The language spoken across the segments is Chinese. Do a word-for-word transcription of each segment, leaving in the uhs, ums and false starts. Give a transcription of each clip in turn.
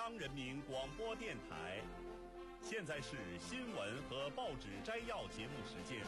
央人民广播电台。现在是新闻和报纸摘要节目时间。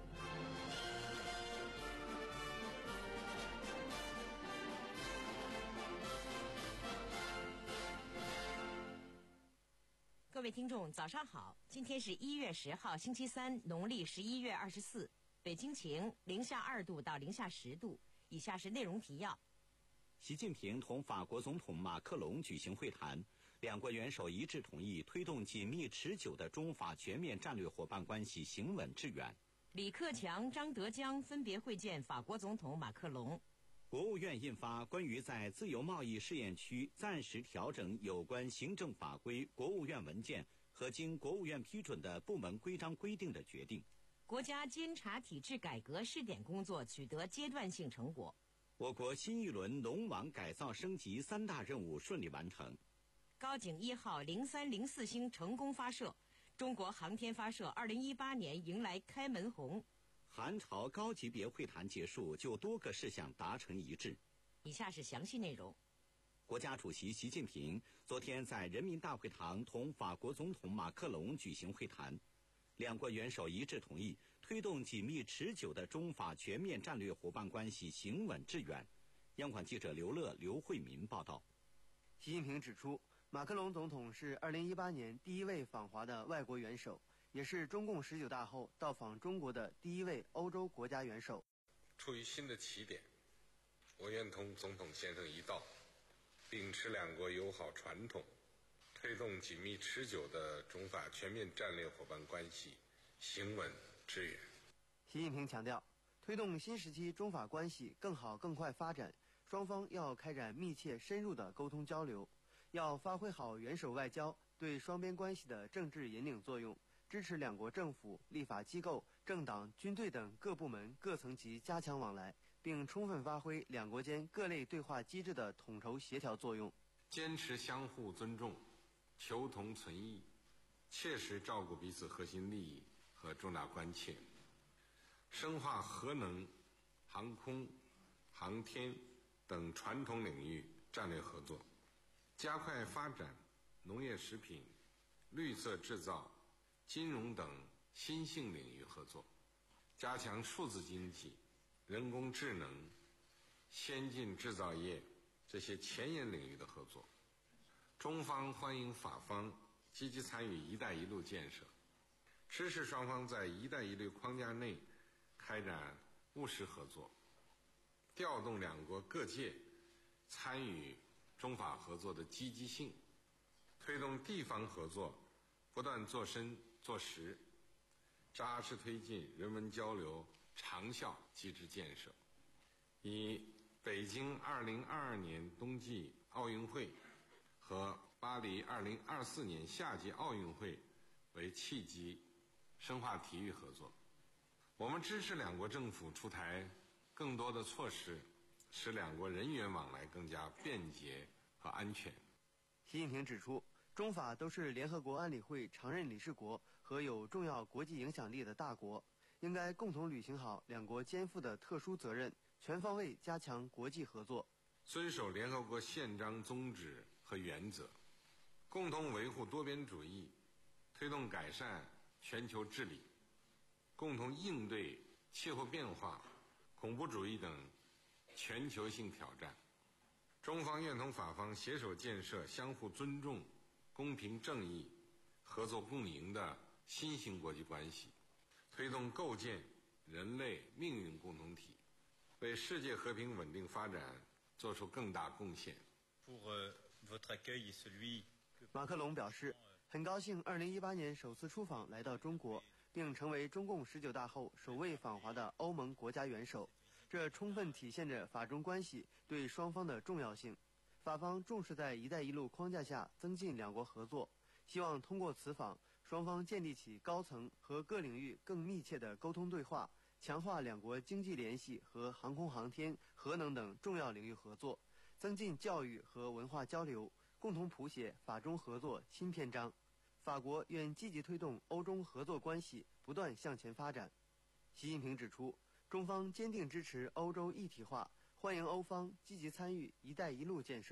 各位听众早上好，今天是一月十号星期三，农历十一月二十四，北京晴，零下二度到零下十度。以下是内容提要。 习近平同法国总统马克龙举行会谈，两国元首一致同意推动紧密持久的中法全面战略伙伴关系行稳致远。 李克强、张德江分别会见法国总统马克龙。 国务院印发关于在自由贸易试验区暂时调整有关行政法规国务院文件和经国务院批准的部门规章规定的决定。 国家监察体制改革试点工作取得阶段性成果。 我国新一轮农网改造升级三大任务顺利完成。 高景一号零三零四星成功发射，中国航天发射二零一八年迎来开门红。 韩朝高级别会谈结束，就多个事项达成一致。 以下是详细内容。 国家主席习近平昨天在人民大会堂同法国总统马克龙举行会谈，两国元首一致同意推动紧密持久的中法全面战略伙伴关系行稳致远。央广记者刘乐、刘慧民报道。 习近平指出，马克龙总统是二零一八年第一位访华的外国元首，也是中共十九大后到访中国的第一位欧洲国家元首。 处于新的起点，我愿同总统先生一道，秉持两国友好传统，推动紧密持久的中法全面战略伙伴关系行稳致远。 习近平强调，推动新时期中法关系更好更快发展，双方要开展密切深入的沟通交流，要发挥好元首外交对双边关系的政治引领作用，支持两国政府、立法机构、政党、军队等各部门各层级加强往来，并充分发挥两国间各类对话机制的统筹协调作用。 坚持相互尊重，求同存异，切实照顾彼此核心利益和重大关切，深化核能、航空、航天等传统领域战略合作，加快发展农业食品、绿色制造、金融等新兴领域合作，加强数字经济、人工智能、先进制造业这些前沿领域的合作。中方欢迎法方积极参与“一带一路”建设，支持双方在“一带一路”框架内开展务实合作，调动两国各界参与中法合作的积极性，推动地方合作不断做深做实，扎实推进人文交流长效机制建设，以北京二零二二年冬季奥运会和巴黎二零二四年夏季奥运会为契机，深化体育合作。我们支持两国政府出台更多的措施，使两国人员往来更加便捷和安全。 习近平指出，中法都是联合国安理会常任理事国和有重要国际影响力的大国，应该共同履行好两国肩负的特殊责任，全方位加强国际合作， 遵守联合国宪章宗旨和原则，共同维护多边主义，推动改善全球治理，共同应对气候变化、恐怖主义等全球性挑战。中方愿同法方携手建设相互尊重、公平正义、合作共赢的新型国际关系，推动构建人类命运共同体，为世界和平稳定发展做出更大贡献。 马克龙表示，很高兴二零一八年首次出访来到中国，并成为中共十九大后首位访华的欧盟国家元首，这充分体现着法中关系对双方的重要性。法方重视在“一带一路”框架下增进两国合作，希望通过此访，双方建立起高层和各领域更密切的沟通对话，强化两国经济联系和航空航天、核能等重要领域合作，增进教育和文化交流，共同谱写法中合作新篇章。法国愿积极推动欧中合作关系不断向前发展。习近平指出，中方坚定支持欧洲一体化，欢迎欧方积极参与“一带一路”建设，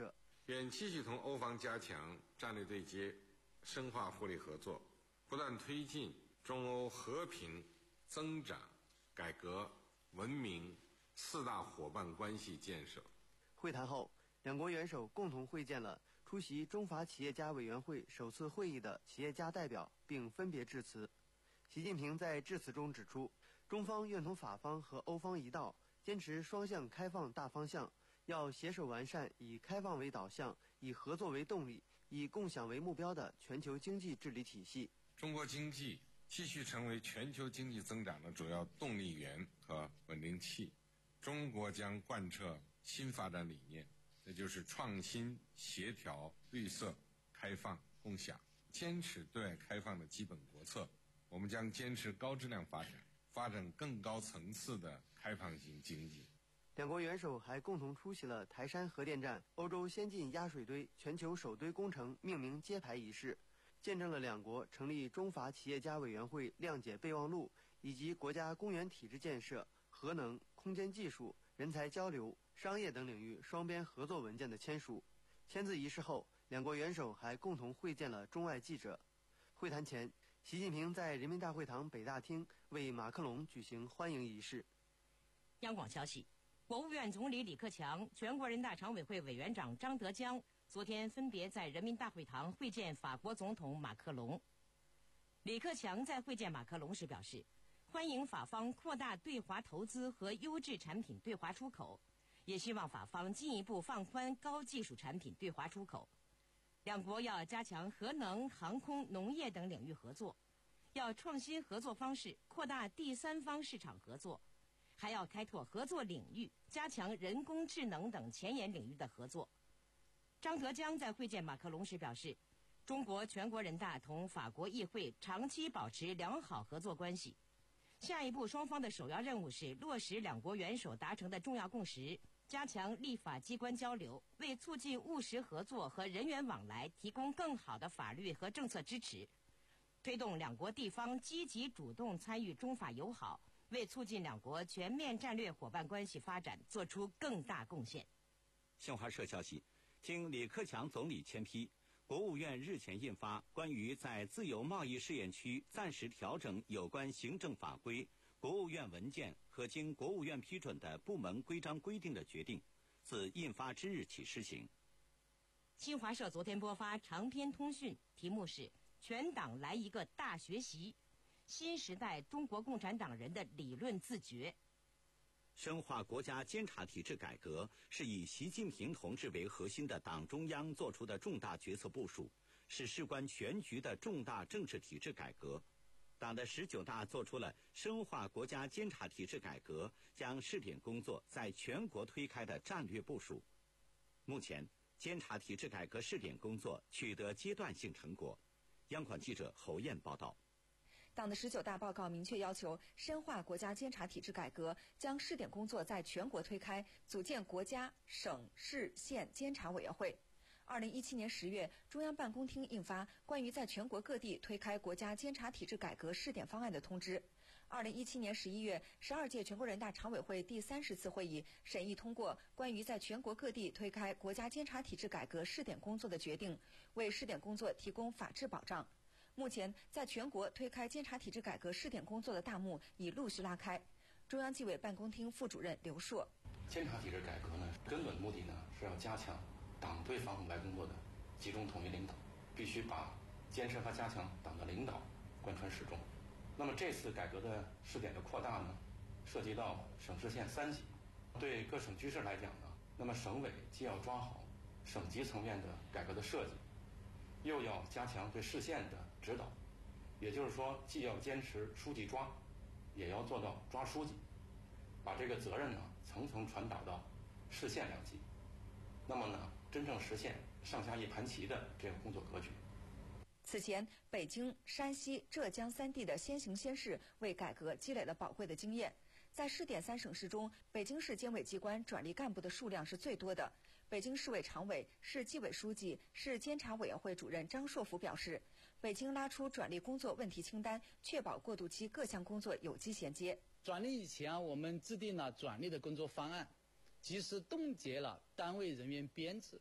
愿继续同欧方加强战略对接，深化互利合作，不断推进中欧和平、增长、改革、文明四大伙伴关系建设。 会谈后，两国元首共同会见了出席中法企业家委员会首次会议的企业家代表，并分别致辞。习近平在致辞中指出，中方愿同法方和欧方一道，坚持双向开放大方向，要携手完善以开放为导向、以合作为动力、以共享为目标的全球经济治理体系。 中国经济继续成为全球经济增长的主要动力源和稳定器。中国将贯彻新发展理念，那就是创新、协调、绿色、开放、共享，坚持对外开放的基本国策。我们将坚持高质量发展，发展更高层次的开放型经济。 两国元首还共同出席了台山核电站欧洲先进压水堆全球首堆工程命名揭牌仪式，见证了两国成立中法企业家委员会谅解备忘录以及国家公园体制建设、核能、空间技术、人才交流、商业等领域双边合作文件的签署。签字仪式后，两国元首还共同会见了中外记者。会谈前，习近平在人民大会堂北大厅为马克龙举行欢迎仪式。 央广消息，国务院总理李克强、全国人大常委会委员长张德江昨天分别在人民大会堂会见法国总统马克龙。李克强在会见马克龙时表示，欢迎法方扩大对华投资和优质产品对华出口，也希望法方进一步放宽高技术产品对华出口。两国要加强核能、航空、农业等领域合作，要创新合作方式，扩大第三方市场合作，还要开拓合作领域，加强人工智能等前沿领域的合作。张德江在会见马克龙时表示，中国全国人大同法国议会长期保持良好合作关系。下一步双方的首要任务是落实两国元首达成的重要共识，加强立法机关交流，为促进务实合作和人员往来提供更好的法律和政策支持，推动两国地方积极主动参与中法友好，为促进两国全面战略伙伴关系发展做出更大贡献。 新华社消息，经李克强总理签批，国务院日前印发关于在自由贸易试验区暂时调整有关行政法规、国务院文件和经国务院批准的部门规章规定的决定，自印发之日起施行。 新华社昨天播发长篇通讯，题目是“全党来一个大学习”，新时代中国共产党人的理论自觉。 深化国家监察体制改革是以习近平同志为核心的党中央作出的重大决策部署，是事关全局的重大政治体制改革。党的十九大作出了深化国家监察体制改革，将试点工作在全国推开的战略部署。目前，监察体制改革试点工作取得阶段性成果。央广记者侯燕报道。 党的十九大报告明确要求深化国家监察体制改革，将试点工作在全国推开，组建国家、省、市、县监察委员会。二零一七年十月，中央办公厅印发关于在全国各地推开国家监察体制改革试点方案的通知。二零一七年十一月，十二届全国人大常委会第三十次会议审议通过关于在全国各地推开国家监察体制改革试点工作的决定，为试点工作提供法治保障。目前，在全国推开监察体制改革试点工作的大幕已陆续拉开。中央纪委办公厅副主任刘硕， 监察体制改革呢，根本目的呢是要加强党对防腐败工作的集中统一领导，必须把坚持和加强党的领导贯穿始终。那么这次改革的试点的扩大呢，涉及到省市县三级。对各省区市来讲呢，那么省委既要抓好省级层面的改革的设计，又要加强对市县的指导，也就是说，既要坚持书记抓，也要做到抓书记，把这个责任呢层层传达到市县两级。那么呢，真正实现上下一盘棋的这个工作格局。 此前，北京、山西、浙江三地的先行先试为改革积累了宝贵的经验。在试点三省市中，北京市监委机关转隶干部的数量是最多的。北京市委常委、市纪委书记、市监察委员会主任张硕福表示，北京拉出转隶工作问题清单，确保过渡期各项工作有机衔接。 转隶以前，我们制定了转隶的工作方案，及时冻结了单位人员编制，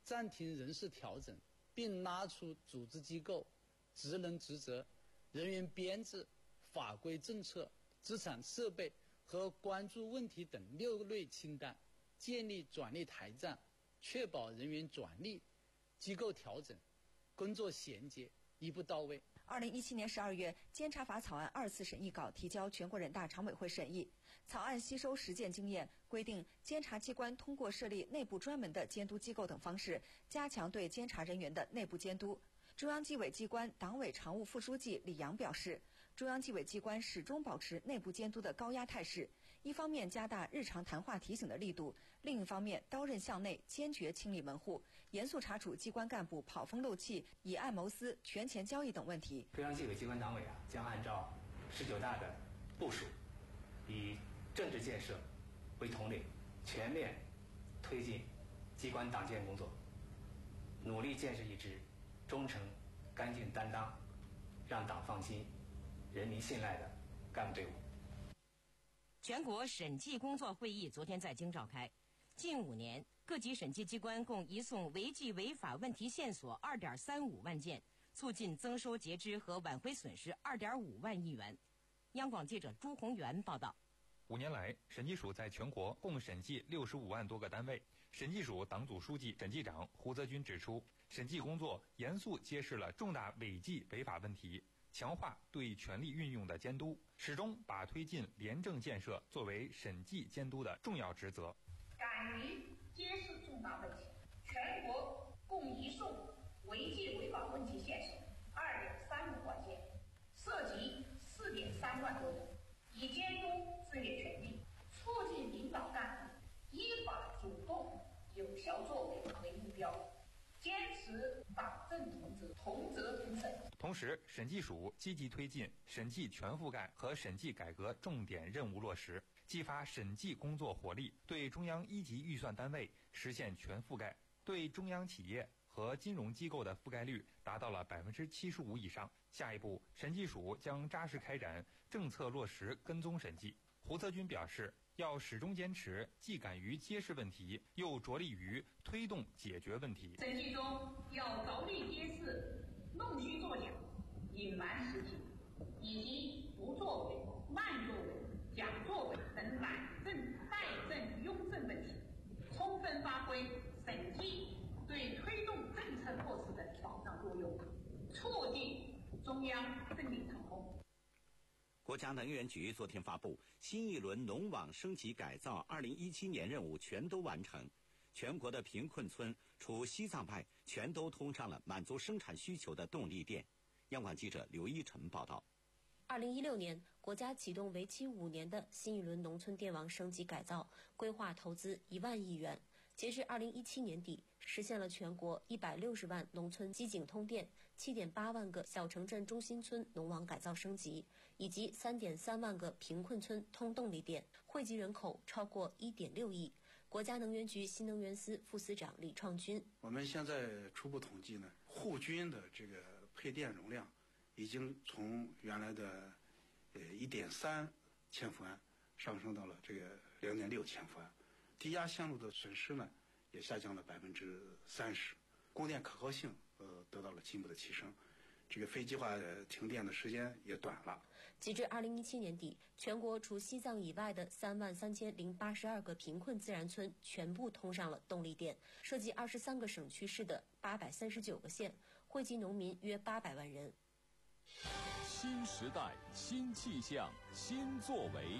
暂停人事调整，并拉出组织机构、职能职责、人员编制、法规政策、资产设备和关注问题等六类清单，建立转隶台站，确保人员转隶、机构调整、工作衔接一步到位。 二零一七年十二月，监察法草案二次审议稿提交全国人大常委会审议。草案吸收实践经验，规定监察机关通过设立内部专门的监督机构等方式，加强对监察人员的内部监督。中央纪委机关党委常务副书记李阳表示，中央纪委机关始终保持内部监督的高压态势，一方面加大日常谈话提醒的力度，另一方面刀刃向内，坚决清理门户，严肃查处机关干部跑风漏气、以案谋私、权钱交易等问题。 中央纪委机关党委啊，将按照十九大的部署，以政治建设为统领，全面推进机关党建工作，努力建设一支忠诚、干净担当、让党放心、人民信赖的干部队伍。 全国审计工作会议昨天在京召开。近五年，各级审计机关共移送违纪违法问题线索二点三五万件，促进增收截支和挽回损失二点五万亿元。央广记者朱宏元报道。 五年来，审计署在全国共审计六十五万多个单位。审计署党组书记、审计长胡泽军指出，审计工作严肃揭示了重大违纪违法问题，强化对权力运用的监督，始终把推进廉政建设作为审计监督的重要职责。 敢于揭示重大问题，全国共移送违纪违法问题线索二点三五万件，涉及四点三万多人，以监督治理权力，促进领导干部依法主动有效作为为目标，坚持党政同责、同责同审。 同时，审计署积极推进审计全覆盖和审计改革重点任务落实，激发审计工作活力，对中央一级预算单位实现全覆盖，对中央企业和金融机构的覆盖率达到了百分之七十五以上。下一步，审计署将扎实开展政策落实跟踪审计。胡泽军表示，要始终坚持既敢于揭示问题，又着力于推动解决问题。 审计中要着力揭示弄虚作假、隐瞒实情，以及不作为、慢作为、假作为等懒政、怠政、庸政问题，充分发挥审计对推动政策措施的挑战作用，促进中央政令成功。 国家能源局昨天发布新一轮农网升级改造二零一七年任务全都完成，全国的贫困村除西藏外全都通上了满足生产需求的动力电。央广记者刘一晨报道。 二零一六年，国家启动为期五年的新一轮农村电网升级改造，规划投资一万亿元。截至二零一七年底，实现了全国一百六十万农村机井通电、七点八万个小城镇中心村农网改造升级，以及三点三万个贫困村通动力电，惠及人口超过一点六亿。国家能源局新能源司副司长李创军： 我们现在初步统计呢，户均的这个配电容量已经从原来的呃一点三千伏安上升到了这个两点六千伏安。低压线路的损失呢，也下降了百分之三十，供电可靠性呃得到了进一步的提升，这个非计划停电的时间也短了。 截至二零一七年底，全国除西藏以外的三万三千零八十二个贫困自然村全部通上了动力电，涉及二十三个省区市的八百三十九个县，惠及农民约八百万人。 新时代，新气象，新作为。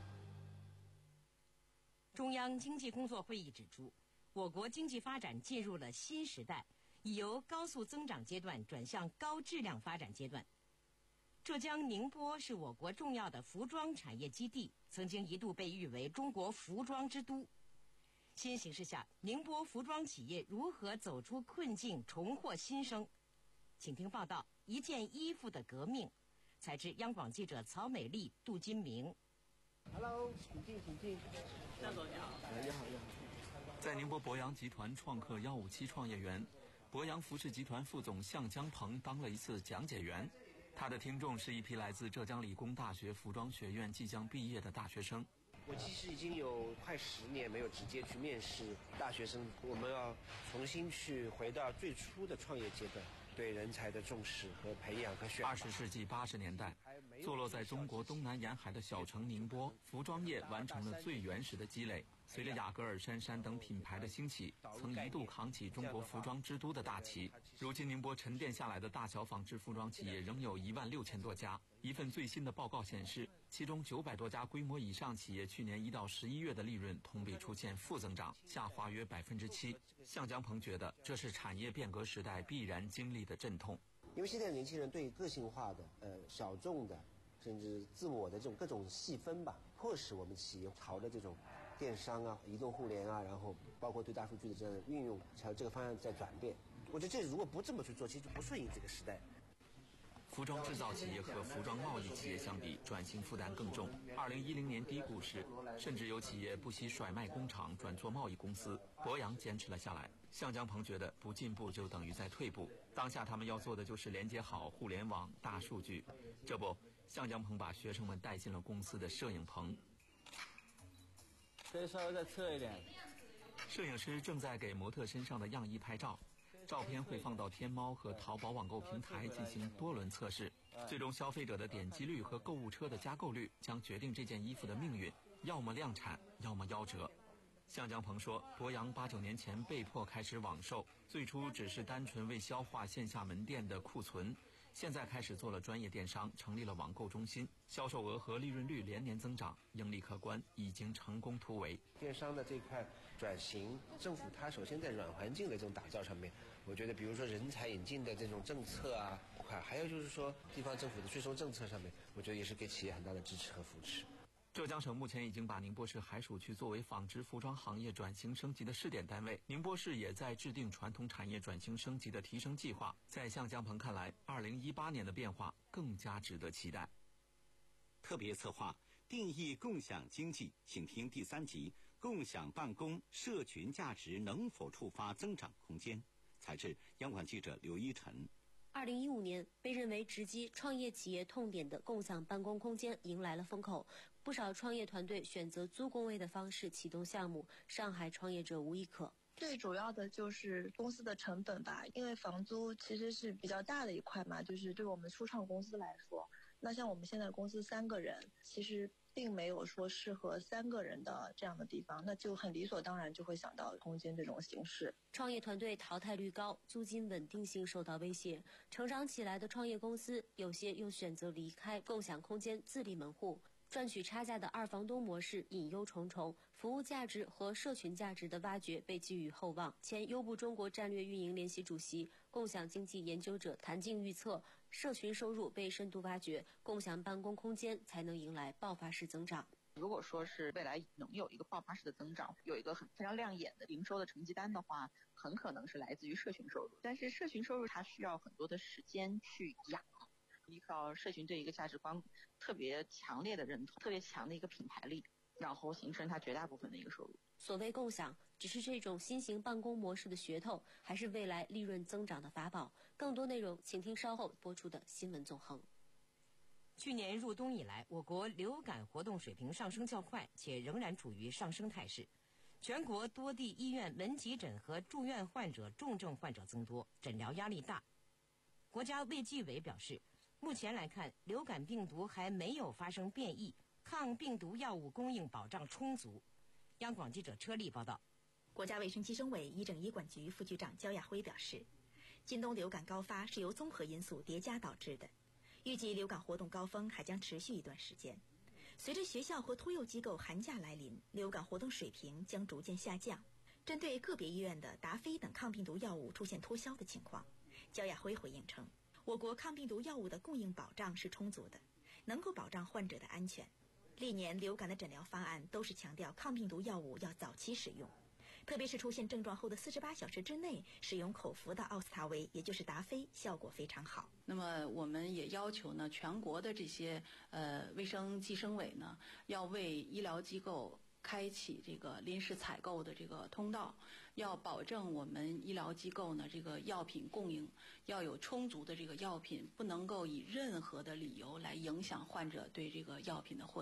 中央经济工作会议指出，我国经济发展进入了新时代，已由高速增长阶段转向高质量发展阶段。浙江宁波是我国重要的服装产业基地，曾经一度被誉为中国服装之都。新形势下，宁波服装企业如何走出困境，重获新生？请听报道：一件衣服的革命。采自央广记者曹美丽、杜金明。 Hello， 请进，请进。向总你好。你好，你好。 在宁波博洋集团创客一五七创业园，博洋服饰集团副总向江鹏当了一次讲解员。他的听众是一批来自浙江理工大学服装学院即将毕业的大学生。 我其实已经有快十年没有直接去面试大学生，我们要重新去回到最初的创业阶段，对人才的重视和培养和选拔。 二十世纪八十年代，坐落在中国东南沿海的小城宁波，服装业完成了最原始的积累。随着雅戈尔、杉杉等品牌的兴起，曾一度扛起中国服装之都的大旗。如今宁波沉淀下来的大小纺织服装企业仍有一万六千多家。一份最新的报告显示，其中九百多家规模以上企业去年一到十一月的利润同比出现负增长，下滑约百分之七。向江鹏觉得这是产业变革时代必然经历的阵痛。 因为现在年轻人对个性化的、呃小众的，甚至自我的这种各种细分吧，迫使我们企业朝着这种电商啊、移动互联啊，然后包括对大数据的这样的运用，朝这个方向在转变。我觉得这如果不这么去做，其实就不顺应这个时代。 服装制造企业和服装贸易企业相比，转型负担更重。二零一零年低谷时，甚至有企业不惜甩卖工厂，转做贸易公司。博洋坚持了下来。向江鹏觉得不进步就等于在退步，当下他们要做的就是连接好互联网、大数据。这不，向江鹏把学生们带进了公司的摄影棚。 可以稍微再侧一点。 摄影师正在给模特身上的样衣拍照，照片会放到天猫和淘宝网购平台进行多轮测试，最终消费者的点击率和购物车的加购率将决定这件衣服的命运，要么量产，要么夭折。向江鹏说，博洋八九年前被迫开始网售，最初只是单纯为消化线下门店的库存，现在开始做了专业电商，成立了网购中心，销售额和利润率连年增长，盈利可观，已经成功突围。 电商的这块转型，政府它首先在软环境的这种打造上面，我觉得比如说人才引进的这种政策啊，还有就是说地方政府的税收政策上面，我觉得也是给企业很大的支持和扶持。 浙江省目前已经把宁波市海曙区作为纺织服装行业转型升级的试点单位，宁波市也在制定传统产业转型升级的提升计划。在向江鹏看来，二零一八年的变化更加值得期待。 特别策划定义共享经济，请听第三集：共享办公社群价值能否触发增长空间？采制央广记者刘一晨。 二零一五年，被认为直击创业企业痛点的共享办公空间迎来了风口，不少创业团队选择租工位的方式启动项目，上海创业者无一可。 最主要的就是公司的成本吧，因为房租其实是比较大的一块嘛，就是对我们初创公司来说，那像我们现在公司三个人，其实并没有说适合三个人的这样的地方，那就很理所当然就会想到空间这种形式。 创业团队淘汰率高，租金稳定性受到威胁，成长起来的创业公司有些又选择离开共享空间自立门户，赚取差价的二房东模式隐忧重重，服务价值和社群价值的挖掘被寄予厚望。前优步中国战略运营联席主席、共享经济研究者谭静预测，社群收入被深度挖掘，共享办公空间才能迎来爆发式增长。 如果说是未来能有一个爆发式的增长，有一个很非常亮眼的营收的成绩单的话，很可能是来自于社群收入。但是社群收入它需要很多的时间去养，依靠社群对一个价值观特别强烈的认同，特别强的一个品牌力，然后形成它绝大部分的一个收入。 所谓共享，只是这种新型办公模式的噱头，还是未来利润增长的法宝？更多内容请听稍后播出的新闻纵横。 去年入冬以来，我国流感活动水平上升较快，且仍然处于上升态势。全国多地医院门急诊和住院患者重症患者增多，诊疗压力大。国家卫计委表示，目前来看，流感病毒还没有发生变异，抗病毒药物供应保障充足。央广记者车丽报道。 国家卫生计生委医政医管局副局长焦亚辉表示，今冬流感高发是由综合因素叠加导致的，预计流感活动高峰还将持续一段时间。随着学校和托幼机构寒假来临，流感活动水平将逐渐下降。针对个别医院的达菲等抗病毒药物出现脱销的情况，焦亚辉回应称，我国抗病毒药物的供应保障是充足的，能够保障患者的安全。历年流感的诊疗方案都是强调抗病毒药物要早期使用，特别是出现症状后的四十八小时之内使用口服的奥司他韦，也就是达菲，效果非常好。 那么我们也要求呢，全国的这些呃卫生计生委呢，要为医疗机构开启这个临时采购的这个通道，要保证我们医疗机构呢这个药品供应要有充足的这个药品，不能够以任何的理由来影响患者对这个药品的获得。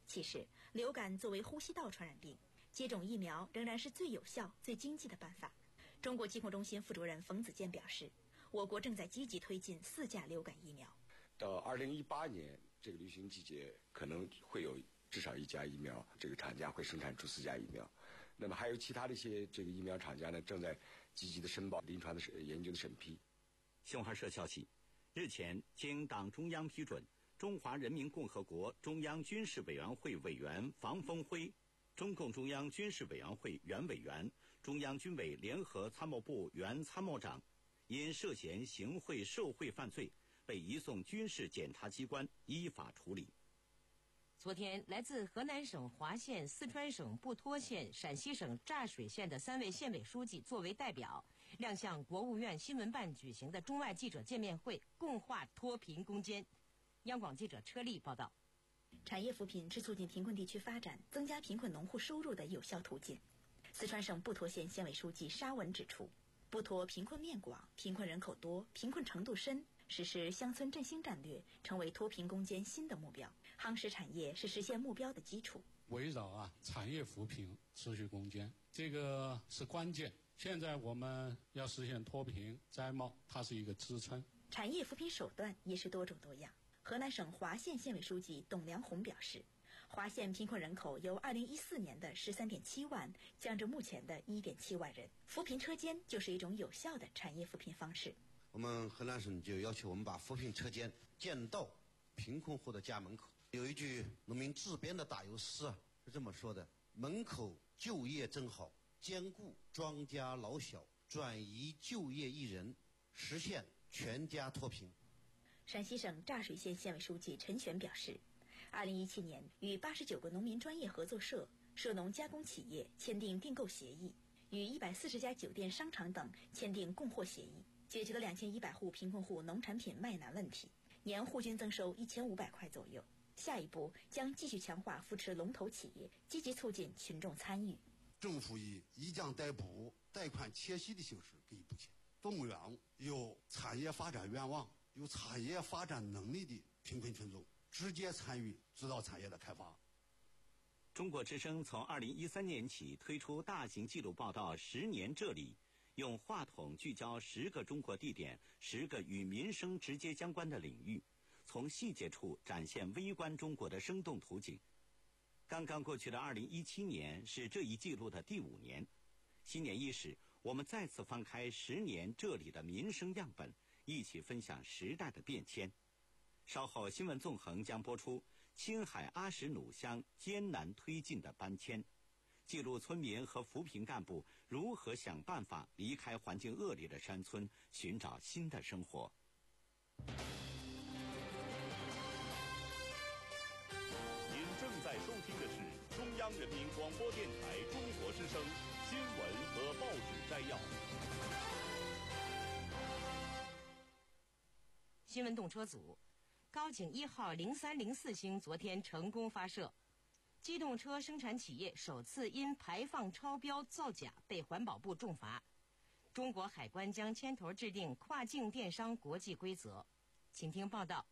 其实，流感作为呼吸道传染病，接种疫苗仍然是最有效、最经济的办法。中国疾控中心副主任冯子健表示，我国正在积极推进四价流感疫苗。 到二零一八年这个流行季节，可能会有至少一家疫苗，这个厂家会生产出四价疫苗。那么还有其他的一些这个疫苗厂家呢，正在积极的申报临床的研究的审批。 新华社消息，日前经党中央批准，中华人民共和国中央军事委员会委员房峰辉、中共中央军事委员会原委员、中央军委联合参谋部原参谋长，因涉嫌行贿受贿犯罪，被移送军事检察机关依法处理。 昨天，来自河南省滑县、四川省布拖县、陕西省柞水县的三位县委书记作为代表，亮相国务院新闻办举行的中外记者见面会，共话脱贫攻坚。央广记者车丽报道。 产业扶贫是促进贫困地区发展、增加贫困农户收入的有效途径。四川省布拖县县委书记沙文指出，布拖贫困面广、贫困人口多、贫困程度深，实施乡村振兴战略成为脱贫攻坚新的目标。夯实产业是实现目标的基础。 围绕啊产业扶贫持续攻坚，这个是关键。现在我们要实现脱贫摘帽，它是一个支撑。 产业扶贫手段也是多种多样。河南省滑县县委书记董良红表示，滑县贫困人口由二零一四年的十三点七万降至目前的一点七万人。扶贫车间就是一种有效的产业扶贫方式。 我们河南省就要求我们把扶贫车间建到贫困户的家门口。有一句农民自编的打油诗啊，是这么说的：门口就业真好，兼顾庄家老小，转移就业一人，实现全家脱贫。 陕西省柞水县县委书记陈全表示，二零一七年与八十九个农民专业合作社、涉农加工企业签订订购协议，与一百四十家酒店、商场等签订供货协议，解决了两千一百户贫困户农产品卖难问题，年户均增收一千五百块左右。下一步将继续强化扶持龙头企业，积极促进群众参与。 政府以以奖代补、贷款切息的形式给予补贴，动员有产业发展愿望、有产业发展能力的贫困群众直接参与指导产业的开发。 中国之声从二零一三年起推出大型纪录报道《十年这里》，用话筒聚焦十个中国地点、十个与民生直接相关的领域，从细节处展现微观中国的生动图景。刚刚过去的二零一七年是这一记录的第五年。新年伊始，我们再次翻开十年这里的民生样本，一起分享时代的变迁。稍后新闻纵横将播出青海阿什努乡艰难推进的搬迁，记录村民和扶贫干部如何想办法离开环境恶劣的山村，寻找新的生活。 您正在收听的是中央人民广播电台中国之声新闻和报纸摘要。 新闻动车组，高景一号零三零四星昨天成功发射。机动车生产企业首次因排放超标造假被环保部重罚。中国海关将牵头制定跨境电商国际规则。请听报道。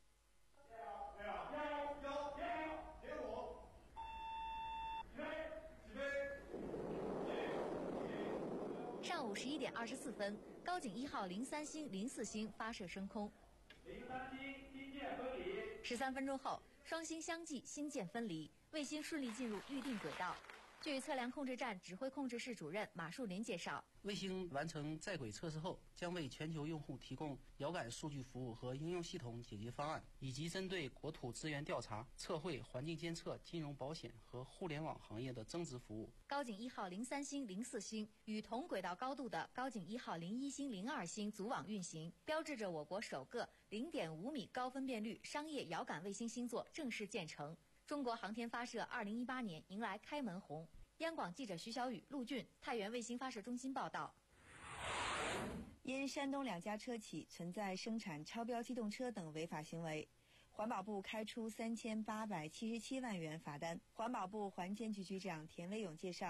上午十一点二十四分，高景一号零三星、零四星发射升空。 零三星星舰分离。 十三分钟后，双星相继，星舰分离，卫星顺利进入预定轨道。据测量控制站指挥控制室主任马树林介绍， 卫星完成在轨测试后，将为全球用户提供遥感数据服务和应用系统解决方案，以及针对国土资源调查、测绘、环境监测、金融保险和互联网行业的增值服务。 高景一号零三星、零四星与同轨道高度的高景一号零一星、零二星组网运行，标志着我国首个零点五米高分辨率商业遥感卫星星座正式建成。中国航天发射二零一八年迎来开门红。央广记者徐小雨、陆俊，太原卫星发射中心报道。 因山东两家车企存在生产超标机动车等违法行为，环保部开出三千八百七十七万元罚单。环保部环监局局长田维勇介绍，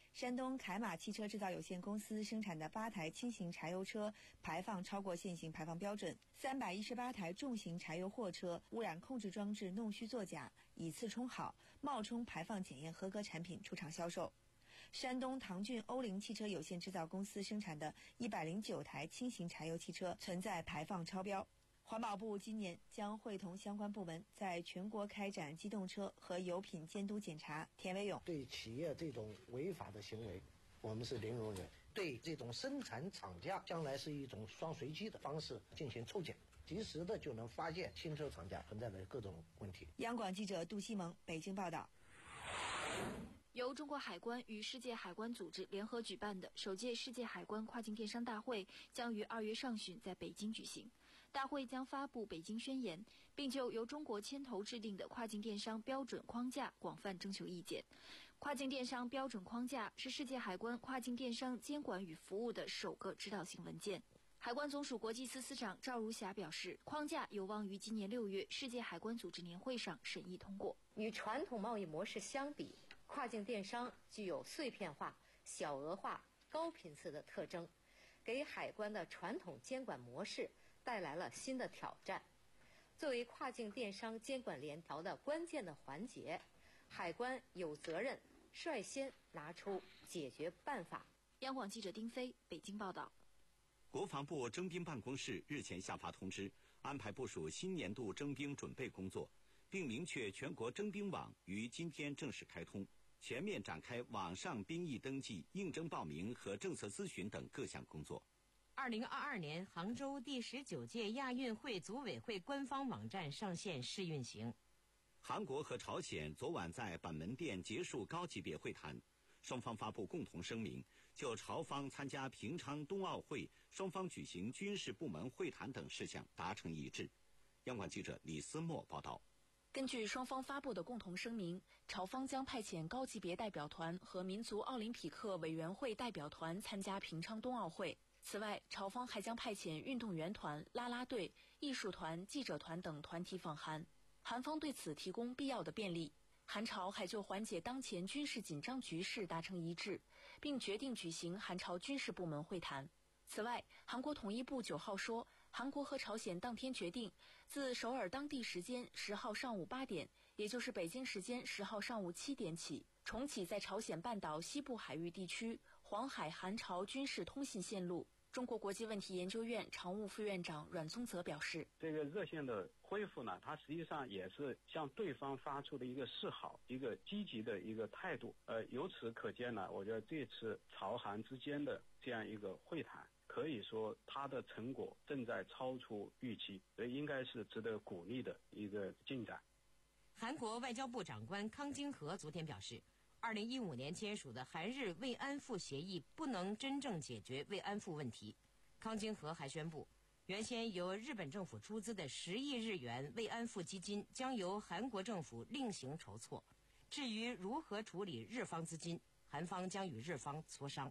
山东凯马汽车制造有限公司生产的八台轻型柴油车排放超过现行排放标准，三百一十八台重型柴油货车污染控制装置弄虚作假，以次充好、冒充排放检验合格产品出厂销售。山东唐骏欧菱汽车有限制造公司生产的一百零九台轻型柴油汽车存在排放超标。环保部今年将会同相关部门在全国开展机动车和油品监督检查。田维勇对企业这种违法的行为，我们是零容忍；对这种生产厂家，将来是一种双随机的方式进行抽检，及时的就能发现新车厂家存在的各种问题。 央广记者杜西蒙北京报道。 由中国海关与世界海关组织联合举办的首届世界海关跨境电商大会将于二月上旬在北京举行。大会将发布北京宣言，并就由中国牵头制定的跨境电商标准框架广泛征求意见。跨境电商标准框架是世界海关跨境电商监管与服务的首个指导性文件。海关总署国际司司长赵如霞表示，框架有望于今年六月世界海关组织年会上审议通过。 与传统贸易模式相比，跨境电商具有碎片化、小额化、高频次的特征，给海关的传统监管模式带来了新的挑战。作为跨境电商监管联调的关键的环节，海关有责任率先拿出解决办法。 央广记者丁飞北京报道。 国防部征兵办公室日前下发通知，安排部署新年度征兵准备工作，并明确全国征兵网于今天正式开通，全面展开网上兵役登记、应征报名和政策咨询等各项工作。 二零二二年杭州第十九届亚运会组委会官方网站上线试运行。 韩国和朝鲜昨晚在板门店结束高级别会谈，双方发布共同声明，就朝方参加平昌冬奥会、双方举行军事部门会谈等事项达成一致。央广记者李思墨报道。 根据双方发布的共同声明，朝方将派遣高级别代表团和民族奥林匹克委员会代表团参加平昌冬奥会。此外，朝方还将派遣运动员团、啦啦队、艺术团、记者团等团体访韩。韩方对此提供必要的便利。韩朝还就缓解当前军事紧张局势达成一致，并决定举行韩朝军事部门会谈。此外，韩国统一部九号说，韩国和朝鲜当天决定，自首尔当地时间十号上午八点，也就是北京时间十号上午七点起，重启在朝鲜半岛西部海域地区黄海韩朝军事通信线路。中国国际问题研究院常务副院长阮宗泽表示， 这个热线的恢复呢，它实际上也是向对方发出的一个示好，一个积极的一个态度。呃，由此可见呢，我觉得这次朝韩之间的这样一个会谈，可以说它的成果正在超出预期，所以应该是值得鼓励的一个进展。 韩国外交部长官康京和昨天表示，二零一五年签署的韩日慰安妇协议不能真正解决慰安妇问题。康京和还宣布，原先由日本政府出资的十亿日元慰安妇基金将由韩国政府另行筹措。至于如何处理日方资金，韩方将与日方磋商。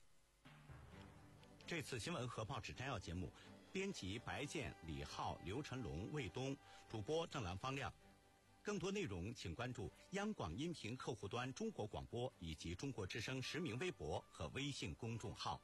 这次新闻和报纸摘要节目，编辑白健、李浩、刘晨龙、魏东，主播郑兰、方亮。更多内容请关注央广音频客户端中国广播以及中国之声实名微博和微信公众号。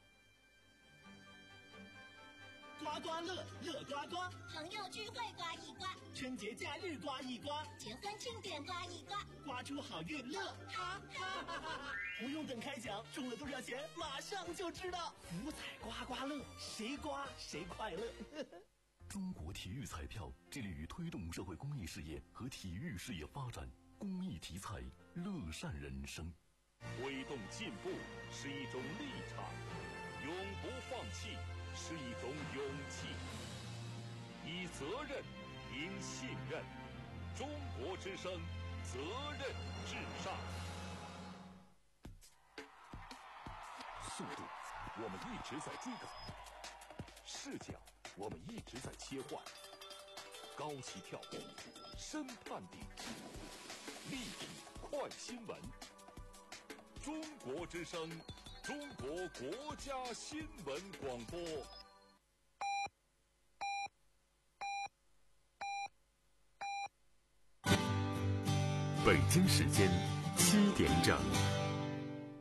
刮刮乐，乐刮刮， 朋友聚会刮一刮， 春节假日刮一刮， 结婚庆典刮一刮， 刮出好运乐哈哈哈哈！不用等开奖，中了多少钱马上就知道。福彩刮刮乐，谁刮谁快乐。 中国体育彩票致力于推动社会公益事业和体育事业发展，公益体彩，乐善人生。 推动进步是一种立场，永不放弃是一种勇气。以责任赢信任，中国之声，责任至上。 速度，我们一直在追赶；视角，我们一直在切换。高起跳，深探底，立体快新闻。中国之声，中国国家新闻广播。 北京时间七点整。